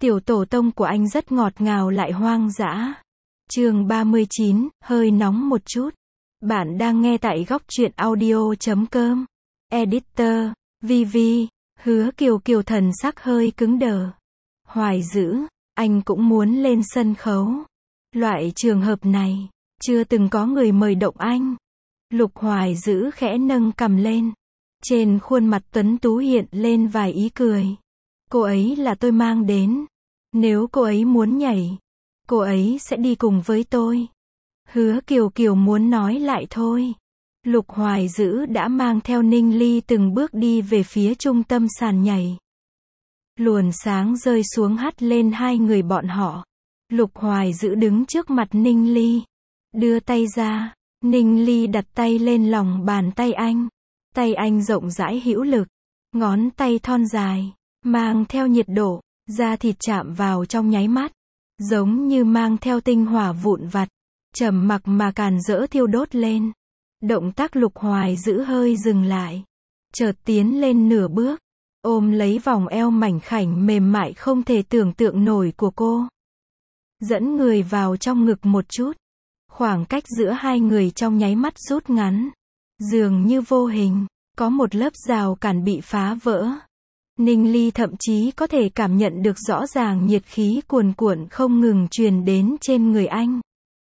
Tiểu tổ tông của anh rất ngọt ngào lại hoang dã. Chương 39, hơi nóng một chút. Bạn đang nghe tại góc truyện audio.com. Editor, VV, Hứa Kiều Kiều thần sắc hơi cứng đờ. Hoài Dữ, anh cũng muốn lên sân khấu. Loại trường hợp này, chưa từng có người mời động anh. Lục Hoài Dữ khẽ nâng cằm lên. Trên khuôn mặt tuấn tú hiện lên vài ý cười. Cô ấy là tôi mang đến. Nếu cô ấy muốn nhảy, cô ấy sẽ đi cùng với tôi. Hứa Kiều Kiều muốn nói lại thôi. Lục Hoài Dữ đã mang theo Ninh Ly từng bước đi về phía trung tâm sàn nhảy. Luồng sáng rơi xuống hắt lên hai người bọn họ. Lục Hoài Dữ đứng trước mặt Ninh Ly. Đưa tay ra, Ninh Ly đặt tay lên lòng bàn tay anh. Tay anh rộng rãi hữu lực, ngón tay thon dài, mang theo nhiệt độ, da thịt chạm vào trong nháy mắt, giống như mang theo tinh hỏa vụn vặt, trầm mặc mà càn rỡ thiêu đốt lên. Động tác Lục Hoài Dữ hơi dừng lại, chợt tiến lên nửa bước, ôm lấy vòng eo mảnh khảnh mềm mại không thể tưởng tượng nổi của cô. Dẫn người vào trong ngực một chút, khoảng cách giữa hai người trong nháy mắt rút ngắn. Dường như vô hình, có một lớp rào cản bị phá vỡ. Ninh Ly thậm chí có thể cảm nhận được rõ ràng nhiệt khí cuồn cuộn không ngừng truyền đến trên người anh.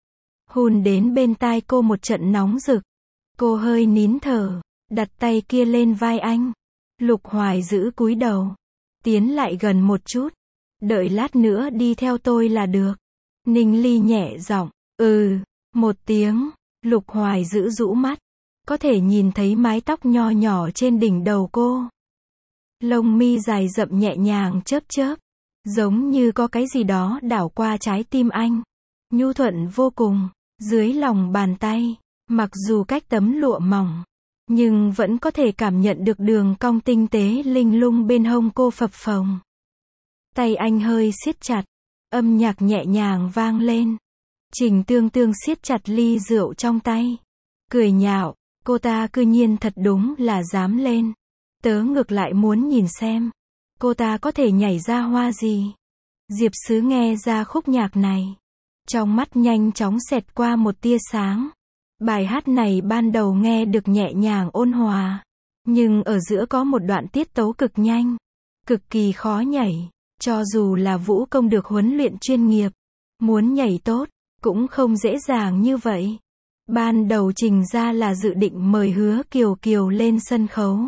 Hôn đến bên tai cô một trận nóng rực. Cô hơi nín thở, đặt tay kia lên vai anh. Lục Hoài Dữ cúi đầu, tiến lại gần một chút. Đợi lát nữa đi theo tôi là được. Ninh Ly nhẹ giọng, một tiếng. Lục Hoài Dữ rũ mắt, có thể nhìn thấy mái tóc nho nhỏ trên đỉnh đầu cô. Lông mi dài rậm nhẹ nhàng chớp chớp, giống như có cái gì đó đảo qua trái tim anh. Nhu thuận vô cùng, dưới lòng bàn tay, mặc dù cách tấm lụa mỏng, nhưng vẫn có thể cảm nhận được đường cong tinh tế linh lung bên hông cô phập phồng. Tay anh hơi siết chặt, âm nhạc nhẹ nhàng vang lên. Trình Tương Tương siết chặt ly rượu trong tay, cười nhạo, cô ta cư nhiên thật đúng là dám lên. Tớ ngược lại muốn nhìn xem, cô ta có thể nhảy ra hoa gì. Diệp Sứ nghe ra khúc nhạc này, trong mắt nhanh chóng xẹt qua một tia sáng. Bài hát này ban đầu nghe được nhẹ nhàng ôn hòa, nhưng ở giữa có một đoạn tiết tấu cực nhanh, cực kỳ khó nhảy. Cho dù là vũ công được huấn luyện chuyên nghiệp, muốn nhảy tốt, cũng không dễ dàng như vậy. Ban đầu Trình ra là dự định mời Hứa Kiều Kiều lên sân khấu,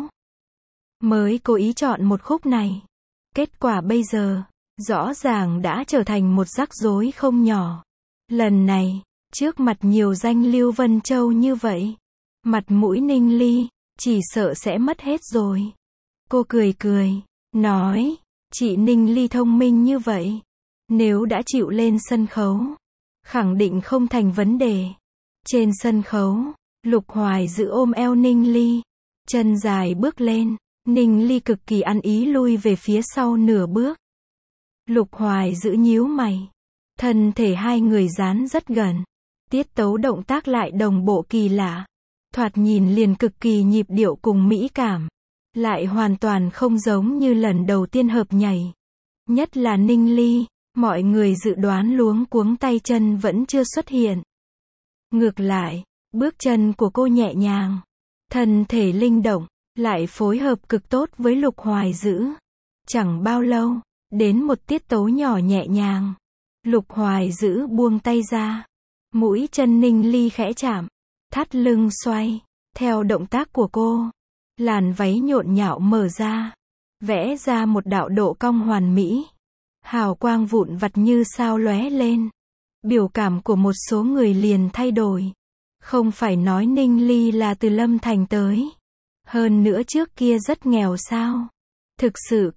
mới cố ý chọn một khúc này. Kết quả bây giờ, rõ ràng đã trở thành một rắc rối không nhỏ. Lần này, trước mặt nhiều danh Lưu Vân Châu như vậy, mặt mũi Ninh Ly, chỉ sợ sẽ mất hết rồi. Cô cười cười, nói, chị Ninh Ly thông minh như vậy, nếu đã chịu lên sân khấu, khẳng định không thành vấn đề. Trên sân khấu, Lục Hoài Dữ ôm eo Ninh Ly, chân dài bước lên. Ninh Ly cực kỳ ăn ý lui về phía sau nửa bước. Lục Hoài Dữ nhíu mày, thân thể hai người dán rất gần, tiết tấu động tác lại đồng bộ kỳ lạ, thoạt nhìn liền cực kỳ nhịp điệu cùng mỹ cảm, lại hoàn toàn không giống như lần đầu tiên hợp nhảy. Nhất là Ninh Ly, mọi người dự đoán luống cuống tay chân vẫn chưa xuất hiện. Ngược lại, bước chân của cô nhẹ nhàng, thân thể linh động, lại phối hợp cực tốt với Lục Hoài Dữ. Chẳng bao lâu, đến một tiết tấu nhỏ nhẹ nhàng, Lục Hoài Dữ buông tay ra, mũi chân Ninh Ly khẽ chạm, thắt lưng xoay, theo động tác của cô, làn váy nhộn nhạo mở ra, vẽ ra một đạo độ cong hoàn mỹ, hào quang vụn vặt như sao lóe lên. Biểu cảm của một số người liền thay đổi. Không phải nói Ninh Ly là từ Lâm Thành tới, hơn nữa trước kia rất nghèo sao? Thực sự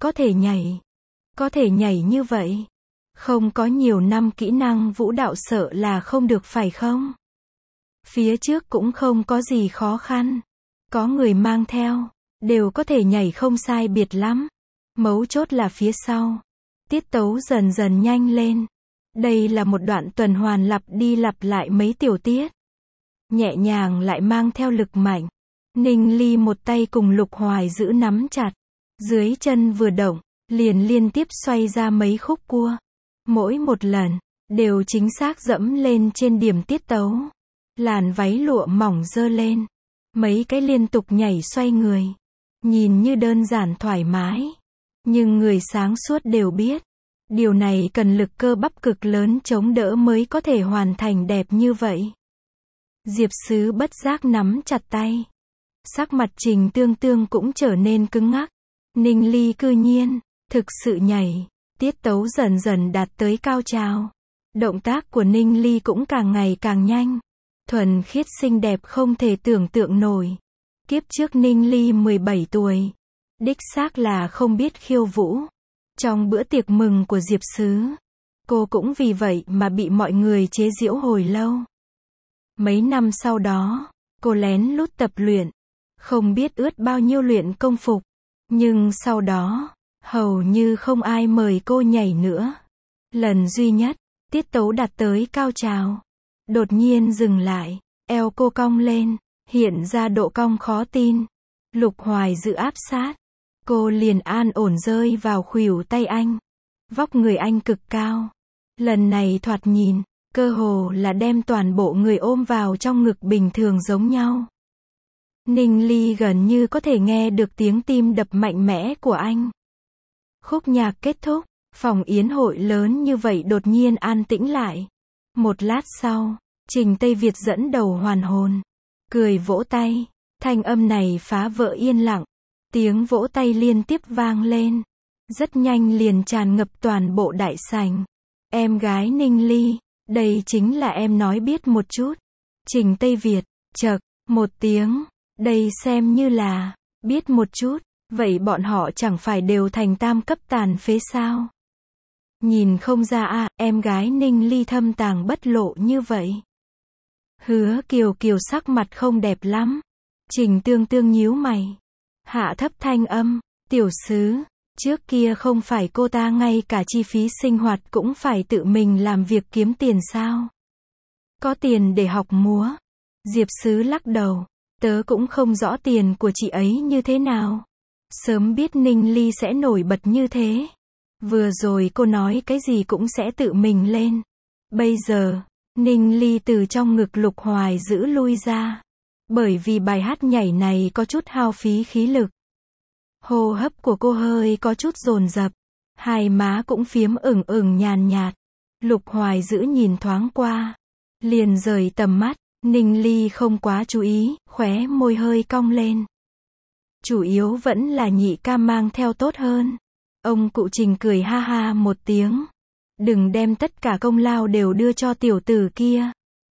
có thể nhảy như vậy, không có nhiều năm kỹ năng vũ đạo sợ là không được phải không? Phía trước cũng không có gì khó khăn, có người mang theo, đều có thể nhảy không sai biệt lắm. Mấu chốt là phía sau, tiết tấu dần dần nhanh lên. Đây là một đoạn tuần hoàn lặp đi lặp lại mấy tiểu tiết, nhẹ nhàng lại mang theo lực mạnh. Ninh Ly một tay cùng Lục Hoài Dữ nắm chặt, dưới chân vừa động, liền liên tiếp xoay ra mấy khúc cua. Mỗi một lần, đều chính xác dẫm lên trên điểm tiết tấu. Làn váy lụa mỏng dơ lên. Mấy cái liên tục nhảy xoay người. Nhìn như đơn giản thoải mái. Nhưng người sáng suốt đều biết. Điều này cần lực cơ bắp cực lớn chống đỡ mới có thể hoàn thành đẹp như vậy. Diệp Sứ bất giác nắm chặt tay. Sắc mặt Trình Tương Tương cũng trở nên cứng ngắc. Ninh Ly cư nhiên, thực sự nhảy. Tiết tấu dần dần đạt tới cao trào. Động tác của Ninh Ly cũng càng ngày càng nhanh. Thuần khiết xinh đẹp không thể tưởng tượng nổi. Kiếp trước Ninh Ly 17 tuổi. Đích xác là không biết khiêu vũ. Trong bữa tiệc mừng của Diệp Sứ, cô cũng vì vậy mà bị mọi người chế giễu hồi lâu. Mấy năm sau đó, cô lén lút tập luyện. Không biết ướt bao nhiêu luyện công phục. Nhưng sau đó, hầu như không ai mời cô nhảy nữa. Lần duy nhất, tiết tấu đạt tới cao trào. Đột nhiên dừng lại, eo cô cong lên, hiện ra độ cong khó tin. Lục Hoài Dự áp sát. Cô liền an ổn rơi vào khuỷu tay anh. Vóc người anh cực cao. Lần này thoạt nhìn, cơ hồ là đem toàn bộ người ôm vào trong ngực bình thường giống nhau. Ninh Ly gần như có thể nghe được tiếng tim đập mạnh mẽ của anh. Khúc nhạc kết thúc, phòng yến hội lớn như vậy đột nhiên an tĩnh lại. Một lát sau, Trình Tây Việt dẫn đầu hoàn hồn. Cười vỗ tay. Thanh âm này phá vỡ yên lặng. Tiếng vỗ tay liên tiếp vang lên. Rất nhanh liền tràn ngập toàn bộ đại sảnh. Em gái Ninh Ly, đây chính là em nói biết một chút. Trình Tây Việt, chậc, một tiếng. Đây xem như là, biết một chút. Vậy bọn họ chẳng phải đều thành tam cấp tàn phế sao? Nhìn không ra à, em gái Ninh Ly thâm tàng bất lộ như vậy. Hứa Kiều Kiều sắc mặt không đẹp lắm. Trình Tương Tương nhíu mày. Hạ thấp thanh âm, tiểu Sứ, trước kia không phải cô ta ngay cả chi phí sinh hoạt cũng phải tự mình làm việc kiếm tiền sao? Có tiền để học múa. Diệp Sứ lắc đầu, tớ cũng không rõ tiền của chị ấy như thế nào. Sớm biết Ninh Ly sẽ nổi bật như thế. Vừa rồi cô nói cái gì cũng sẽ tự mình lên. Bây giờ, Ninh Ly từ trong ngực Lục Hoài Dự lui ra. Bởi vì bài hát nhảy này có chút hao phí khí lực. Hô hấp của cô hơi có chút dồn dập. Hai má cũng phiếm ửng ửng nhàn nhạt. Lục Hoài Dự nhìn thoáng qua. Liền rời tầm mắt. Ninh Ly không quá chú ý, khóe môi hơi cong lên. Chủ yếu vẫn là nhị ca mang theo tốt hơn. Ông cụ Trình cười ha ha một tiếng. Đừng đem tất cả công lao đều đưa cho tiểu tử kia.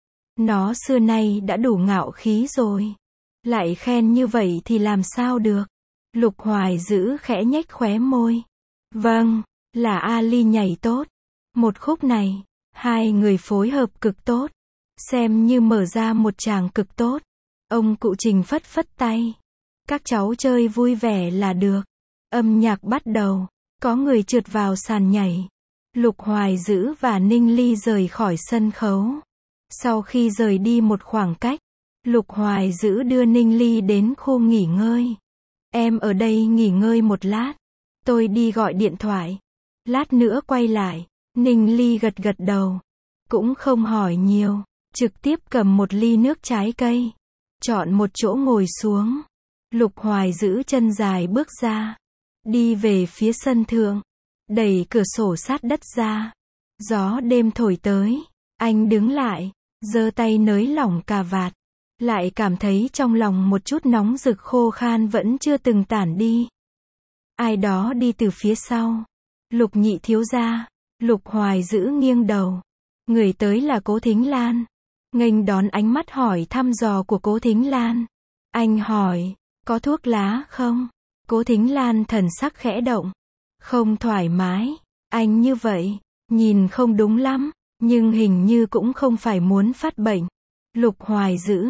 Nó xưa nay đã đủ ngạo khí rồi. Lại khen như vậy thì làm sao được. Lục Hoài Dự khẽ nhếch khóe môi. Vâng, là Ali nhảy tốt. Một khúc này, hai người phối hợp cực tốt. Xem như mở ra một tràng cực tốt. Ông cụ Trình phất phất tay. Các cháu chơi vui vẻ là được. Âm nhạc bắt đầu. Có người trượt vào sàn nhảy. Lục Hoài Dự và Ninh Ly rời khỏi sân khấu. Sau khi rời đi một khoảng cách, Lục Hoài Dự đưa Ninh Ly đến khu nghỉ ngơi. Em ở đây nghỉ ngơi một lát. Tôi đi gọi điện thoại. Lát nữa quay lại. Ninh Ly gật gật đầu. Cũng không hỏi nhiều. Trực tiếp cầm một ly nước trái cây. Chọn một chỗ ngồi xuống. Lục Hoài Dự chân dài bước ra. Đi về phía sân thượng. Đẩy cửa sổ sát đất ra. Gió đêm thổi tới. Anh đứng lại. Giơ tay nới lỏng cà vạt. Lại cảm thấy trong lòng một chút nóng rực khô khan vẫn chưa từng tản đi. Ai đó đi từ phía sau. Lục nhị thiếu gia. Lục Hoài Dự nghiêng đầu. Người tới là Cố Thính Lan. Nghênh đón ánh mắt hỏi thăm dò của Cố Thính Lan. Anh hỏi, có thuốc lá không? Cố Thính Lan thần sắc khẽ động. Không thoải mái. Anh như vậy, nhìn không đúng lắm, nhưng hình như cũng không phải muốn phát bệnh. Lục Hoài Dự,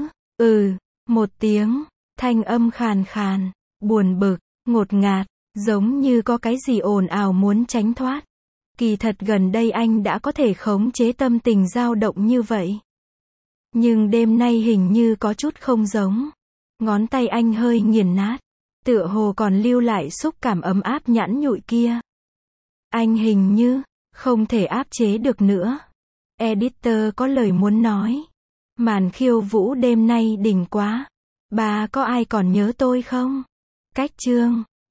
một tiếng, thanh âm khàn khàn, buồn bực, ngột ngạt, giống như có cái gì ồn ào muốn tránh thoát. Kỳ thật gần đây anh đã có thể khống chế tâm tình dao động như vậy. Nhưng đêm nay hình như có chút không giống. Ngón tay anh hơi nghiền nát. Tựa hồ còn lưu lại xúc cảm ấm áp nhẵn nhụi kia. Anh hình như không thể áp chế được nữa. Editor có lời muốn nói. Màn khiêu vũ đêm nay đỉnh quá. Bà có ai còn nhớ tôi không? Cách chương